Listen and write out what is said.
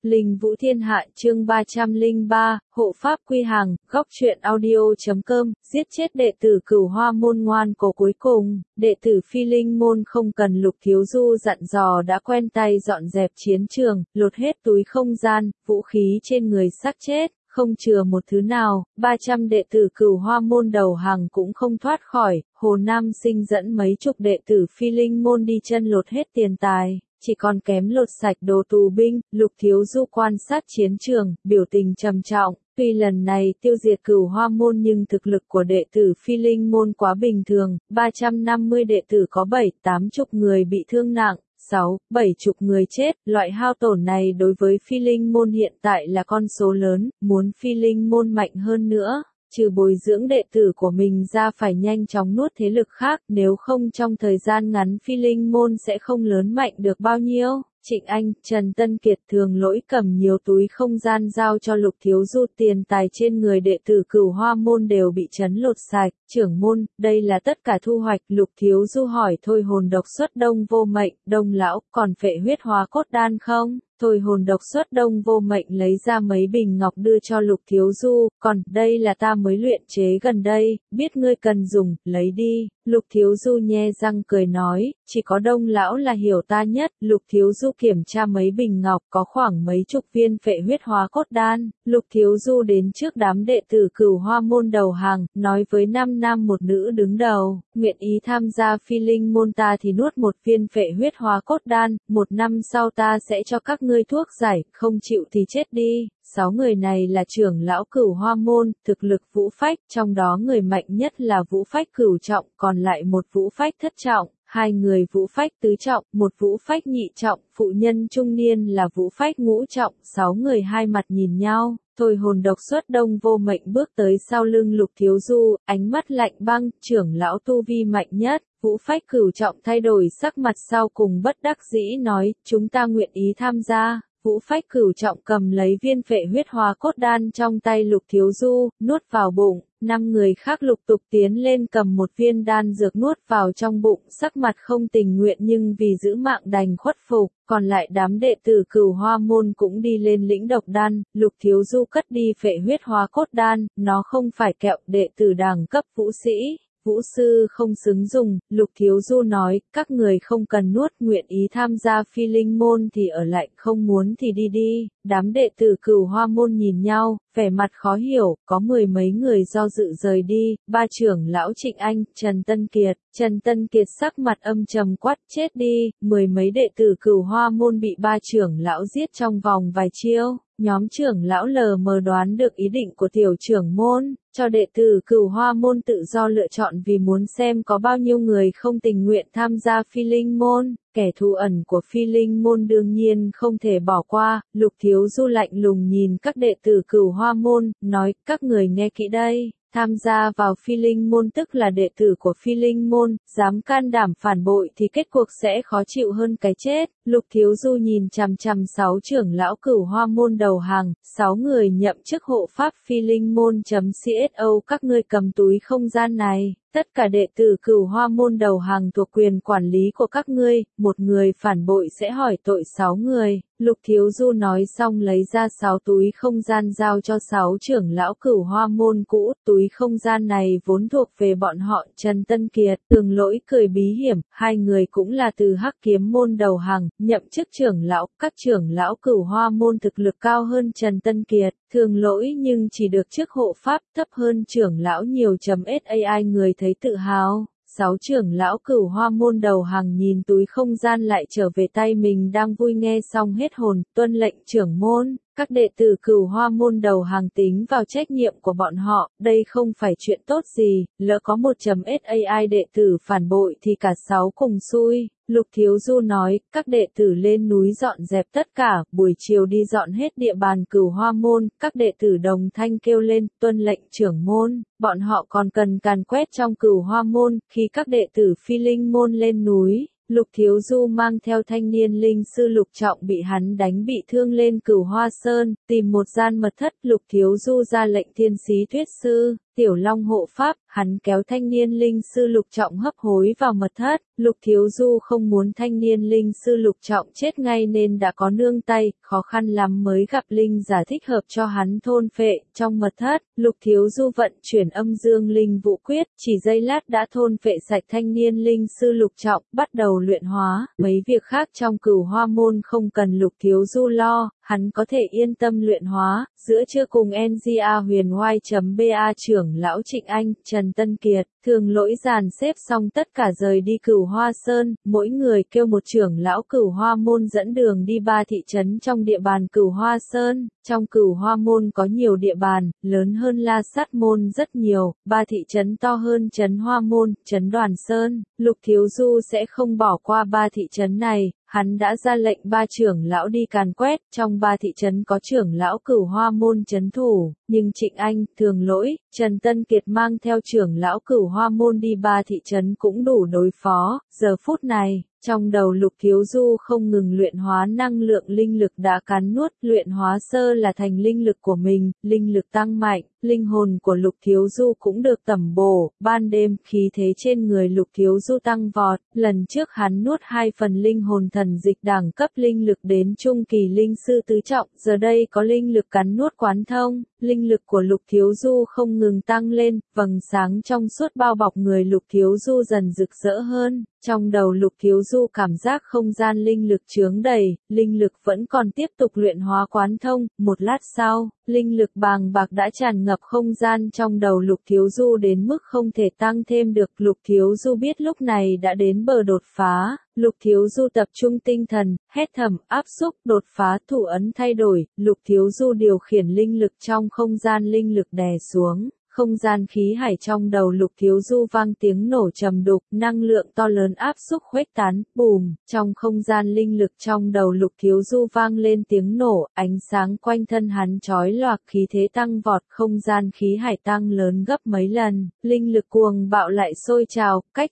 Linh Vũ Thiên Hạ chương 303, hộ pháp quy hàng, góc truyện audio.com, giết chết đệ tử Cửu Hoa môn ngoan cố. Cuối cùng, đệ tử Phi Linh môn không cần Lục Thiếu Du dặn dò đã quen tay dọn dẹp chiến trường, lột hết túi không gian, vũ khí trên người xác chết. Không chừa một thứ nào, 300 đệ tử Cửu Hoa môn đầu hàng cũng không thoát khỏi. Hồ Nam Sinh dẫn mấy chục đệ tử Phi Linh môn đi chân lột hết tiền tài, chỉ còn kém lột sạch đồ tù binh. Lục Thiếu Du quan sát chiến trường, biểu tình trầm trọng. Tuy lần này tiêu diệt Cửu Hoa môn nhưng thực lực của đệ tử Phi Linh môn quá bình thường, 350 đệ tử có 7-80 người bị thương nặng. 6-70 người chết, loại hao tổn này đối với Phi Linh môn hiện tại là con số lớn, muốn Phi Linh môn mạnh hơn nữa, trừ bồi dưỡng đệ tử của mình ra phải nhanh chóng nuốt thế lực khác, nếu không trong thời gian ngắn Phi Linh môn sẽ không lớn mạnh được bao nhiêu. Trịnh Anh, Trần Tân Kiệt Thường Lỗi cầm nhiều túi không gian giao cho Lục Thiếu Du, tiền tài trên người đệ tử Cửu Hoa môn đều bị trấn lột sạch. Trưởng môn, đây là tất cả thu hoạch. Lục Thiếu Du hỏi. Thôi hồn độc xuất Đông Vô Mệnh, Đông lão, còn phệ huyết hóa cốt đan không? Thôi hồn độc xuất Đông Vô Mệnh lấy ra mấy bình ngọc đưa cho Lục Thiếu Du, còn, đây là ta mới luyện chế gần đây, biết ngươi cần dùng, lấy đi. Lục Thiếu Du nhe răng cười nói, chỉ có Đông lão là hiểu ta nhất. Lục Thiếu Du kiểm tra mấy bình ngọc, có khoảng mấy chục viên phệ huyết hóa cốt đan. Lục Thiếu Du đến trước đám đệ tử Cửu Hoa môn đầu hàng, nói với 5 nam một nữ đứng đầu, nguyện ý tham gia Phi Linh môn ta thì nuốt một viên phệ huyết hóa cốt đan, 1 năm sau ta sẽ cho các ngươi thuốc giải, không chịu thì chết đi. 6 người này là trưởng lão Cửu Hoa môn, thực lực vũ phách, trong đó người mạnh nhất là vũ phách cửu trọng, còn lại một vũ phách thất trọng, 2 người vũ phách tứ trọng, một vũ phách nhị trọng, phụ nhân trung niên là vũ phách ngũ trọng. 6 người hai mặt nhìn nhau. Thôi hồn độc xuất Đông Vô Mệnh bước tới sau lưng Lục Thiếu Du, ánh mắt lạnh băng. Trưởng lão tu vi mạnh nhất, vũ phách cửu trọng thay đổi sắc mặt sau cùng bất đắc dĩ nói, chúng ta nguyện ý tham gia. Vũ phách cửu trọng cầm lấy viên phệ huyết hóa cốt đan trong tay Lục Thiếu Du, nuốt vào bụng. 5 người khác lục tục tiến lên cầm một viên đan dược nuốt vào trong bụng, sắc mặt không tình nguyện nhưng vì giữ mạng đành khuất phục. Còn lại đám đệ tử Cửu Hoa môn cũng đi lên lĩnh độc đan. Lục Thiếu Du cất đi phệ huyết hóa cốt đan, nó không phải kẹo, đệ tử đẳng cấp vũ sĩ, vũ sư không xứng dùng. Lục Thiếu Du nói, các người không cần nuốt, nguyện ý tham gia Phi Linh môn thì ở lại, không muốn thì đi đi. Đám đệ tử Cửu Hoa môn nhìn nhau, vẻ mặt khó hiểu, có 10 mấy người do dự rời đi. 3 trưởng lão Trịnh Anh, Trần Tân Kiệt. Trần Tân Kiệt sắc mặt âm trầm quát, chết đi. 10 mấy đệ tử Cửu Hoa môn bị 3 trưởng lão giết trong vòng vài chiêu. Nhóm trưởng lão lờ mờ đoán được ý định của tiểu trưởng môn, cho đệ tử Cửu Hoa môn tự do lựa chọn vì muốn xem có bao nhiêu người không tình nguyện tham gia Phi Linh môn. Kẻ thù ẩn của Phi Linh môn đương nhiên không thể bỏ qua. Lục Thiếu Du lạnh lùng nhìn các đệ tử Cửu Hoa môn, nói, các người nghe kỹ đây. Tham gia vào Phi Linh môn tức là đệ tử của Phi Linh môn, dám can đảm phản bội thì kết cuộc sẽ khó chịu hơn cái chết. Lục Thiếu Du nhìn chằm chằm 6 trưởng lão Cửu Hoa môn đầu hàng, 6 người nhậm chức hộ pháp Phi Linh môn.cso, các ngươi cầm túi không gian này. Tất cả đệ tử Cửu Hoa môn đầu hàng thuộc quyền quản lý của các ngươi, một người phản bội sẽ hỏi tội 6 người. Lục Thiếu Du nói xong lấy ra 6 túi không gian giao cho 6 trưởng lão Cửu Hoa môn cũ. Túi không gian này vốn thuộc về bọn họ. Trần Tân Kiệt, Thường Lỗi cười bí hiểm, 2 người cũng là từ Hắc Kiếm môn đầu hàng, nhậm chức trưởng lão. Các trưởng lão Cửu Hoa môn thực lực cao hơn Trần Tân Kiệt, Thường Lỗi nhưng chỉ được chức hộ pháp, thấp hơn trưởng lão nhiều. SAI người thấy tự hào. 6 trưởng lão Cửu Hoa môn đầu hàng nhìn túi không gian lại trở về tay mình đang vui, nghe xong hết hồn, tuân lệnh trưởng môn. Các đệ tử Cửu Hoa môn đầu hàng tính vào trách nhiệm của bọn họ, đây không phải chuyện tốt gì, lỡ có 1.SAI đệ tử phản bội thì cả 6 cùng xui. Lục Thiếu Du nói, các đệ tử lên núi dọn dẹp tất cả, buổi chiều đi dọn hết địa bàn Cửu Hoa môn. Các đệ tử đồng thanh kêu lên, tuân lệnh trưởng môn. Bọn họ còn cần càn quét trong Cửu Hoa môn. Khi các đệ tử Phi Linh môn lên núi, Lục Thiếu Du mang theo thanh niên linh sư Lục Trọng bị hắn đánh bị thương lên Cửu Hoa Sơn, tìm một gian mật thất. Lục Thiếu Du ra lệnh thiên sĩ thuyết sư, Tiểu Long hộ pháp, hắn kéo thanh niên linh sư Lục Trọng hấp hối vào mật thất, Lục Thiếu Du không muốn thanh niên linh sư Lục Trọng chết ngay nên đã có nương tay, khó khăn lắm mới gặp linh giả thích hợp cho hắn thôn phệ. Trong mật thất, Lục Thiếu Du vận chuyển âm dương linh vũ quyết, chỉ giây lát đã thôn phệ sạch thanh niên linh sư Lục Trọng, bắt đầu luyện hóa. Mấy việc khác trong Cửu Hoa môn không cần Lục Thiếu Du lo, hắn có thể yên tâm luyện hóa. Giữa trưa cùng NGA huyền Y.ba trưởng lão Trịnh Anh, Trần Tân Kiệt, Thường Lỗi dàn xếp xong tất cả rời đi Cửu Hoa Sơn, mỗi người kêu một trưởng lão Cửu Hoa môn dẫn đường đi 3 thị trấn trong địa bàn Cửu Hoa Sơn. Trong Cửu Hoa môn có nhiều địa bàn, lớn hơn La Sát môn rất nhiều, 3 thị trấn to hơn trấn Hoa môn, trấn Đoàn Sơn. Lục Thiếu Du sẽ không bỏ qua 3 thị trấn này. Hắn đã ra lệnh 3 trưởng lão đi càn quét, trong 3 thị trấn có trưởng lão Cửu Hoa môn trấn thủ, nhưng Trịnh Anh, Thường Lỗi, Trần Tân Kiệt mang theo trưởng lão Cửu Hoa môn đi 3 thị trấn cũng đủ đối phó. Giờ phút này, trong đầu Lục Thiếu Du không ngừng luyện hóa năng lượng linh lực đã cắn nuốt, luyện hóa sơ là thành linh lực của mình, linh lực tăng mạnh, linh hồn của Lục Thiếu Du cũng được tẩm bổ. Ban đêm, khí thế trên người Lục Thiếu Du tăng vọt, lần trước hắn nuốt 2 phần linh hồn thần dịch đẳng cấp linh lực đến trung kỳ linh sư tứ trọng, giờ đây có linh lực cắn nuốt quán thông, linh lực của Lục Thiếu Du không ngừng tăng lên, vầng sáng trong suốt bao bọc người Lục Thiếu Du dần rực rỡ hơn. Trong đầu Lục Thiếu Du cảm giác không gian linh lực chướng đầy, linh lực vẫn còn tiếp tục luyện hóa quán thông. Một lát sau, linh lực bàng bạc đã tràn ngập không gian trong đầu Lục Thiếu Du đến mức không thể tăng thêm được. Lục Thiếu Du biết lúc này đã đến bờ đột phá. Lục Thiếu Du tập trung tinh thần, hét thầm, áp xúc, đột phá, thủ ấn thay đổi. Lục Thiếu Du điều khiển linh lực trong không gian linh lực đè xuống. Không gian khí hải trong đầu Lục Thiếu Du vang tiếng nổ trầm đục, năng lượng to lớn áp xúc khuếch tán, bùm, trong không gian linh lực trong đầu Lục Thiếu Du vang lên tiếng nổ, ánh sáng quanh thân hắn chói lòa, khí thế tăng vọt, không gian khí hải tăng lớn gấp mấy lần, linh lực cuồng bạo lại sôi trào, cách